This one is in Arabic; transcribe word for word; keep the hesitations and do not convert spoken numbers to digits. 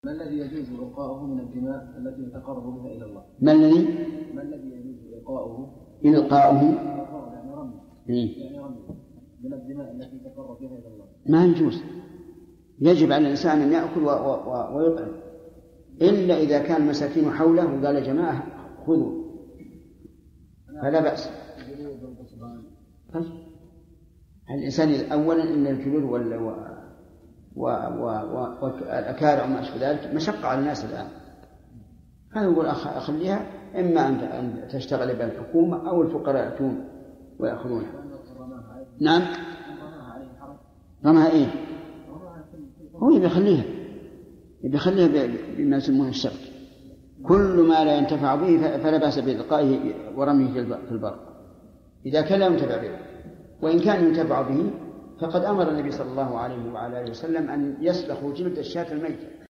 ما الذي يجوز إلقاؤه من الدماء التي يتقرب بها إلى الله؟ ما الذي ما الذي يجوز إلقاؤه إلقاؤه يعني رمي إيه؟ يعني رمي من الدماء التي يتقرب بها إلى الله؟ ما يجوز. يجب على الإنسان أن يأكل و... و... ويطعم، إلا إذا كان المساكين حوله وقال يا جماعة خذوا فلا بأس. الإنسان أولا إن الجلود وال والأكارع وما أشبه ذلك مشقة على الناس الآن. هذا يقول أخليها، إما أن تشتغل بها الحكومة أو الفقراء يأتون ويأخذونها. نعم. رمها إيه؟ هو يبيخليها يبيخليها بما يسمونه الشرك. كل ما لا ينتفع به فلا بأس بإلقائه ورميه في البر إذا كان لا ينتفع به. وإن كان ينتفع به فقد أمر النبي صلى الله عليه وعلى آله وسلم أن يسلخوا جلد الشاة الميتة